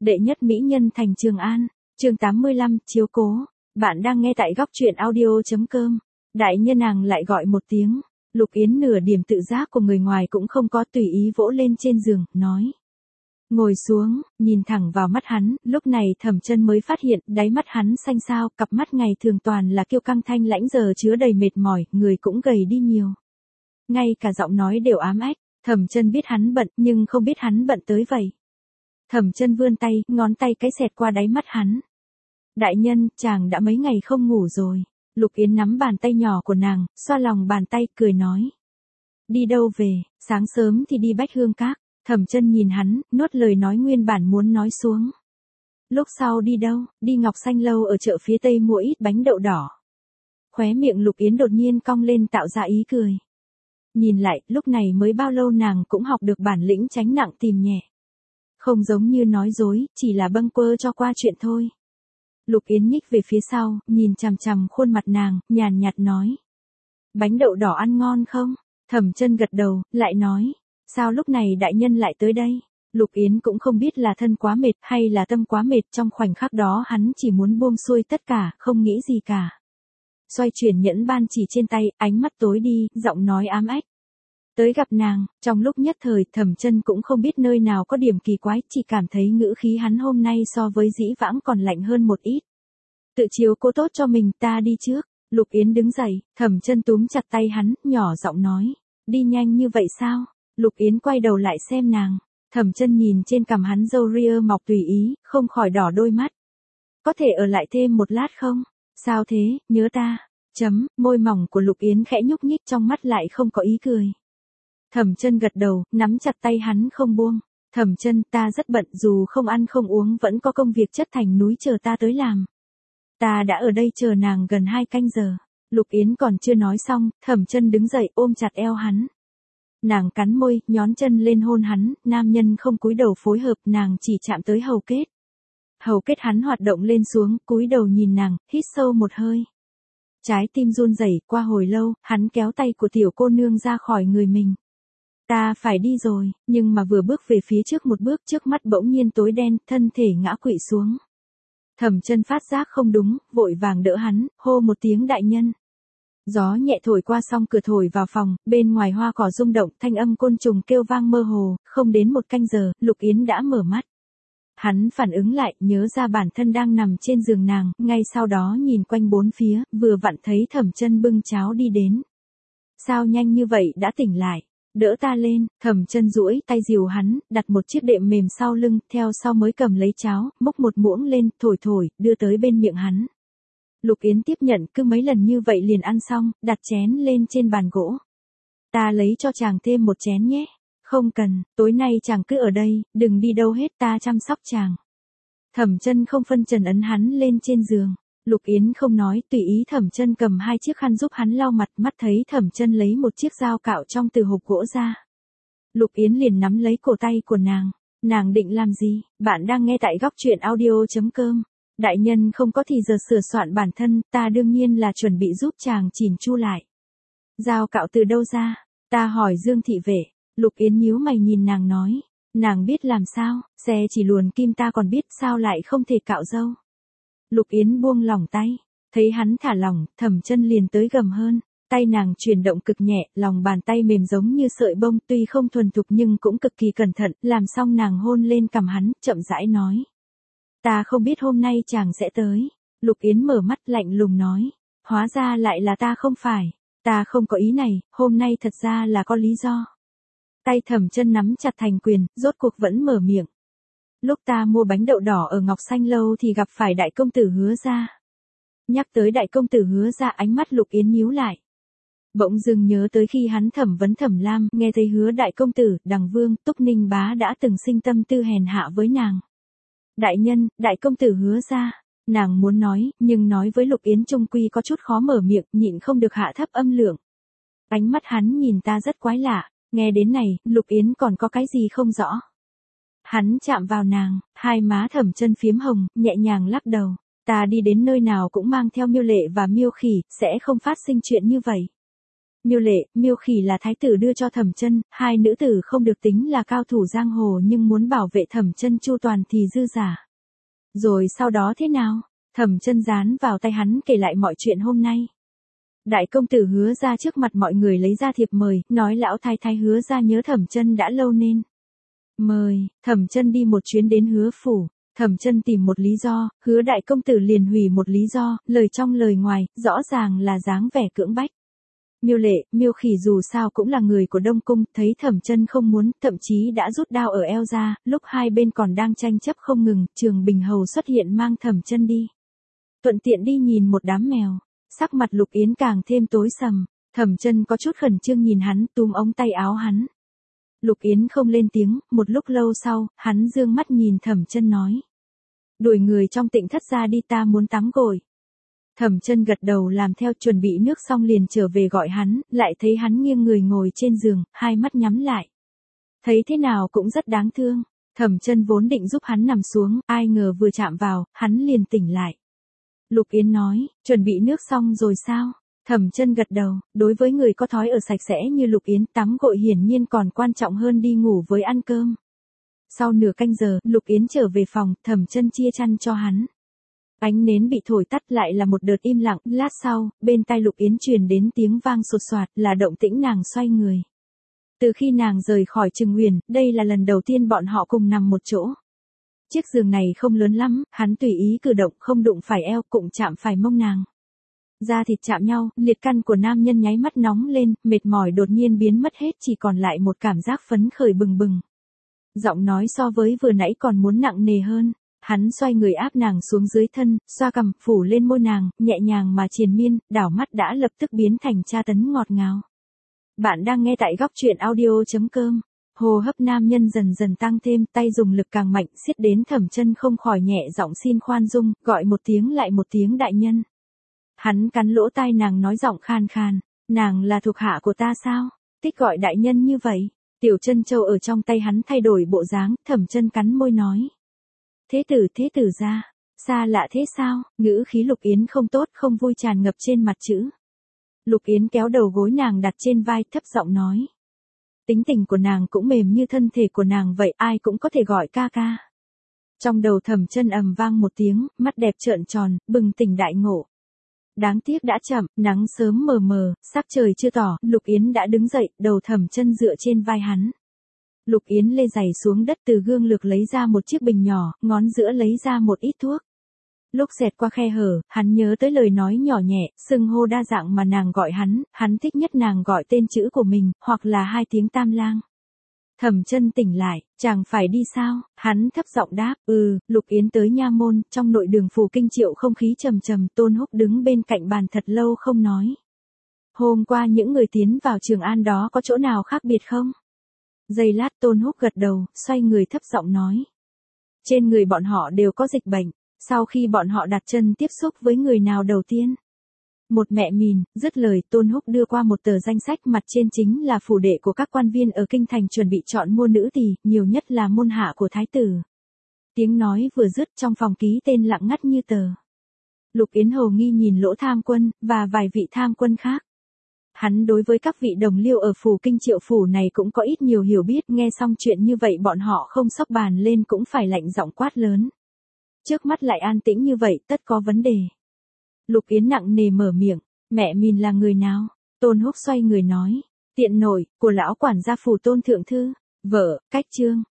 Đệ nhất mỹ nhân thành Trường An, chương 85, chiếu cố. Bạn đang nghe tại góc truyện audio.com. Đại nhân nàng lại gọi một tiếng. Lục Yến nửa điểm tự giác của người ngoài cũng không có, tùy ý vỗ lên trên giường, nói. Ngồi xuống, nhìn thẳng vào mắt hắn, lúc này Thẩm Chân mới phát hiện, đáy mắt hắn xanh xao, cặp mắt ngày thường toàn là kiêu căng thanh lãnh giờ chứa đầy mệt mỏi, người cũng gầy đi nhiều. Ngay cả giọng nói đều ám ách, Thẩm Chân biết hắn bận, nhưng không biết hắn bận tới vậy. Thẩm Chân vươn tay, ngón tay cái xẹt qua đáy mắt hắn. Đại nhân, chàng đã mấy ngày không ngủ rồi. Lục Yến nắm bàn tay nhỏ của nàng, xoa lòng bàn tay, cười nói. Đi đâu về, sáng sớm thì đi Bách Hương Các. Thẩm Chân nhìn hắn, nuốt lời nói nguyên bản muốn nói xuống. Lúc sau đi đâu, đi Ngọc Xanh Lâu ở chợ phía tây mua ít bánh đậu đỏ. Khóe miệng Lục Yến đột nhiên cong lên tạo ra ý cười. Nhìn lại, lúc này mới bao lâu nàng cũng học được bản lĩnh tránh nặng tìm nhẹ. Không giống như nói dối, chỉ là bâng quơ cho qua chuyện thôi. Lục Yến nhích về phía sau, nhìn chằm chằm khuôn mặt nàng, nhàn nhạt nói. Bánh đậu đỏ ăn ngon không? Thẩm Chân gật đầu, lại nói. Sao lúc này đại nhân lại tới đây? Lục Yến cũng không biết là thân quá mệt hay là tâm quá mệt, trong khoảnh khắc đó hắn chỉ muốn buông xuôi tất cả, không nghĩ gì cả. Xoay chuyển nhẫn ban chỉ trên tay, ánh mắt tối đi, giọng nói ám ách. Tới gặp nàng, trong lúc nhất thời Thẩm Chân cũng không biết nơi nào có điểm kỳ quái, chỉ cảm thấy ngữ khí hắn hôm nay so với dĩ vãng còn lạnh hơn một ít. Tự chiếu cố tốt cho mình, ta đi trước. Lục Yến đứng dậy, Thẩm Chân túm chặt tay hắn, nhỏ giọng nói. Đi nhanh như vậy sao? Lục Yến quay đầu lại xem nàng. Thẩm Chân nhìn trên cằm hắn râu ria mọc tùy ý, không khỏi đỏ đôi mắt. Có thể ở lại thêm một lát không? Sao thế, nhớ ta? Môi mỏng của Lục Yến khẽ nhúc nhích, trong mắt lại không có ý cười. Thẩm Chân gật đầu, nắm chặt tay hắn không buông. Thẩm Chân, ta rất bận, dù không ăn không uống vẫn có công việc chất thành núi chờ ta tới làm. Ta đã ở đây chờ nàng gần 2 canh giờ. Lục Yến còn chưa nói xong, Thẩm Chân đứng dậy ôm chặt eo hắn. Nàng cắn môi, nhón chân lên hôn hắn, nam nhân không cúi đầu phối hợp, nàng chỉ chạm tới hầu kết. Hầu kết hắn hoạt động lên xuống, cúi đầu nhìn nàng, hít sâu một hơi. Trái tim run rẩy, qua hồi lâu, hắn kéo tay của tiểu cô nương ra khỏi người mình. Ta phải đi rồi, nhưng mà vừa bước về phía trước một bước, trước mắt bỗng nhiên tối đen, thân thể ngã quỵ xuống. Thẩm Chân phát giác không đúng, vội vàng đỡ hắn, hô một tiếng đại nhân. Gió nhẹ thổi qua song cửa thổi vào phòng, bên ngoài hoa cỏ rung động, thanh âm côn trùng kêu vang mơ hồ, không đến 1 canh giờ, Lục Yến đã mở mắt. Hắn phản ứng lại, nhớ ra bản thân đang nằm trên giường nàng, ngay sau đó nhìn quanh bốn phía, vừa vặn thấy Thẩm Chân bưng cháo đi đến. Sao nhanh như vậy đã tỉnh lại? Đỡ ta lên. Thẩm Chân duỗi tay dìu hắn, đặt một chiếc đệm mềm sau lưng, theo sau mới cầm lấy cháo, múc một muỗng lên, thổi, đưa tới bên miệng hắn. Lục Yến tiếp nhận, cứ mấy lần như vậy liền ăn xong, đặt chén lên trên bàn gỗ. Ta lấy cho chàng thêm một chén nhé. Không cần, tối nay chàng cứ ở đây, đừng đi đâu hết, ta chăm sóc chàng. Thẩm Chân không phân trần ấn hắn lên trên giường. Lục Yến không nói, tùy ý Thẩm Chân cầm 2 chiếc khăn giúp hắn lau mặt, mắt thấy Thẩm Chân lấy một chiếc dao cạo trong từ hộp gỗ ra. Lục Yến liền nắm lấy cổ tay của nàng. Nàng định làm gì? Bạn đang nghe tại góc truyện audio.com. Đại nhân không có thì giờ sửa soạn bản thân, ta đương nhiên là chuẩn bị giúp chàng chỉn chu lại. Dao cạo từ đâu ra? Ta hỏi Dương thị vệ. Lục Yến nhíu mày nhìn nàng nói. Nàng biết làm sao, xe chỉ luồn kim ta còn biết, sao lại không thể cạo râu. Lục Yến buông lỏng tay, thấy hắn thả lỏng, Thẩm Chân liền tới gầm hơn, tay nàng chuyển động cực nhẹ, lòng bàn tay mềm giống như sợi bông, tuy không thuần thục nhưng cũng cực kỳ cẩn thận, làm xong nàng hôn lên cằm hắn, chậm rãi nói. Ta không biết hôm nay chàng sẽ tới. Lục Yến mở mắt lạnh lùng nói, hóa ra lại là ta không phải, ta không có ý này, hôm nay thật ra là có lý do. Tay Thẩm Chân nắm chặt thành quyền, rốt cuộc vẫn mở miệng. Lúc ta mua bánh đậu đỏ ở Ngọc Xanh Lâu thì gặp phải đại công tử Hứa gia. Nhắc tới đại công tử Hứa gia, ánh mắt Lục Yến nhíu lại. Bỗng dưng nhớ tới khi hắn thẩm vấn Thẩm Lam, nghe thấy Hứa đại công tử, Đằng Vương, Túc Ninh bá đã từng sinh tâm tư hèn hạ với nàng. Đại nhân, đại công tử Hứa gia. Nàng muốn nói, nhưng nói với Lục Yến trung quy có chút khó mở miệng, nhịn không được hạ thấp âm lượng. Ánh mắt hắn nhìn ta rất quái lạ, nghe đến này, Lục Yến còn có cái gì không rõ. Hắn chạm vào nàng, hai má Thẩm Chân phiếm hồng, nhẹ nhàng lắc đầu. Ta đi đến nơi nào cũng mang theo Miêu Lệ và Miêu Khỉ, sẽ không phát sinh chuyện như vậy. Miêu Lệ, Miêu Khỉ là thái tử đưa cho Thẩm Chân, hai nữ tử không được tính là cao thủ giang hồ nhưng muốn bảo vệ Thẩm Chân chu toàn thì dư giả. Rồi sau đó thế nào? Thẩm Chân dán vào tay hắn kể lại mọi chuyện hôm nay. Đại công tử Hứa ra trước mặt mọi người lấy ra thiệp mời, nói lão thái thái Hứa ra nhớ Thẩm Chân đã lâu nên mời Thẩm Chân đi một chuyến đến Hứa phủ. Thẩm Chân tìm một lý do, Hứa đại công tử liền hủy một lý do, lời trong lời ngoài, rõ ràng là dáng vẻ cưỡng bách. Miêu Lệ, Miêu Khỉ dù sao cũng là người của Đông Cung, thấy Thẩm Chân không muốn, thậm chí đã rút đao ở eo ra, lúc hai bên còn đang tranh chấp không ngừng, Trường Bình Hầu xuất hiện mang Thẩm Chân đi. Thuận tiện đi nhìn một đám mèo, sắc mặt Lục Yến càng thêm tối sầm, Thẩm Chân có chút khẩn trương nhìn hắn, túm ống tay áo hắn. Lục Yến không lên tiếng, một lúc lâu sau, hắn dương mắt nhìn Thẩm Chân nói. Đuổi người trong Tịnh thất ra đi, ta muốn tắm gội. Thẩm Chân gật đầu làm theo, chuẩn bị nước xong liền trở về gọi hắn, lại thấy hắn nghiêng người ngồi trên giường, hai mắt nhắm lại. Thấy thế nào cũng rất đáng thương. Thẩm Chân vốn định giúp hắn nằm xuống, ai ngờ vừa chạm vào, hắn liền tỉnh lại. Lục Yến nói, chuẩn bị nước xong rồi sao? Thẩm Chân gật đầu, đối với người có thói ở sạch sẽ như Lục Yến, tắm gội hiển nhiên còn quan trọng hơn đi ngủ với ăn cơm. Sau nửa canh giờ, Lục Yến trở về phòng, Thẩm Chân chia chăn cho hắn. Ánh nến bị thổi tắt, lại là một đợt im lặng, lát sau, bên tai Lục Yến truyền đến tiếng vang sột soạt, là động tĩnh nàng xoay người. Từ khi nàng rời khỏi Trừng Huyền, đây là lần đầu tiên bọn họ cùng nằm một chỗ. Chiếc giường này không lớn lắm, hắn tùy ý cử động, không đụng phải eo, cũng chạm phải mông nàng. Da thịt chạm nhau, liệt căn của nam nhân nháy mắt nóng lên, mệt mỏi đột nhiên biến mất hết, chỉ còn lại một cảm giác phấn khởi bừng bừng. Giọng nói so với vừa nãy còn muốn nặng nề hơn. Hắn xoay người áp nàng xuống dưới thân, xoa cằm, phủ lên môi nàng, nhẹ nhàng mà triền miên, đảo mắt đã lập tức biến thành tra tấn ngọt ngào. Bạn đang nghe tại góc truyện audio.com. Hô hấp nam nhân dần dần tăng thêm, tay dùng lực càng mạnh, siết đến Thẩm Chân không khỏi nhẹ giọng xin khoan dung, gọi một tiếng lại một tiếng đại nhân. Hắn cắn lỗ tai nàng nói giọng khan khan, nàng là thuộc hạ của ta sao? Thích gọi đại nhân như vậy. Tiểu chân châu ở trong tay hắn thay đổi bộ dáng, Thẩm Chân cắn môi nói. Thế tử ra, xa lạ thế sao? Ngữ khí Lục Yến không tốt, không vui tràn ngập trên mặt chữ. Lục Yến kéo đầu gối nàng đặt trên vai, thấp giọng nói. Tính tình của nàng cũng mềm như thân thể của nàng vậy, ai cũng có thể gọi ca ca. Trong đầu Thẩm Chân ầm vang một tiếng, mắt đẹp trợn tròn, bừng tỉnh đại ngộ. Đáng tiếc đã chậm, nắng sớm mờ mờ, sắc trời chưa tỏ, Lục Yến đã đứng dậy, đầu Thẩm Chân dựa trên vai hắn. Lục Yến lê giày xuống đất, từ gương lược lấy ra một chiếc bình nhỏ, ngón giữa lấy ra một ít thuốc. Lúc xẹt qua khe hở, hắn nhớ tới lời nói nhỏ nhẹ, xưng hô đa dạng mà nàng gọi hắn thích nhất nàng gọi tên chữ của mình, hoặc là hai tiếng Tam Lang. Thẩm Chân tỉnh lại, chàng phải đi sao? Hắn thấp giọng đáp, Lục Yến tới nha môn, trong nội đường Phủ Kinh Triệu không khí trầm trầm, Tôn Húc đứng bên cạnh bàn thật lâu không nói. Hôm qua những người tiến vào Trường An đó có chỗ nào khác biệt không? Giây lát Tôn Húc gật đầu, xoay người thấp giọng nói. Trên người bọn họ đều có dịch bệnh, sau khi bọn họ đặt chân tiếp xúc với người nào đầu tiên? Một mẹ mìn, dứt lời Tôn Húc đưa qua một tờ danh sách, mặt trên chính là phủ đệ của các quan viên ở kinh thành chuẩn bị chọn mua nữ tỳ, nhiều nhất là môn hạ của thái tử. Tiếng nói vừa dứt, trong phòng ký tên lặng ngắt như tờ. Lục Yến hầu nghi nhìn Lỗ Tham Quân, và vài vị tham quân khác. Hắn đối với các vị đồng liêu ở Phủ Kinh Triệu phủ này cũng có ít nhiều hiểu biết, nghe xong chuyện như vậy bọn họ không xốc bàn lên cũng phải lạnh giọng quát lớn. Trước mắt lại an tĩnh như vậy, tất có vấn đề. Lục Yến nặng nề mở miệng, mẹ mình là người nào? Tôn Húc xoay người nói, tiện nội, của lão quản gia phủ Tôn thượng thư, vợ, Cách Trương.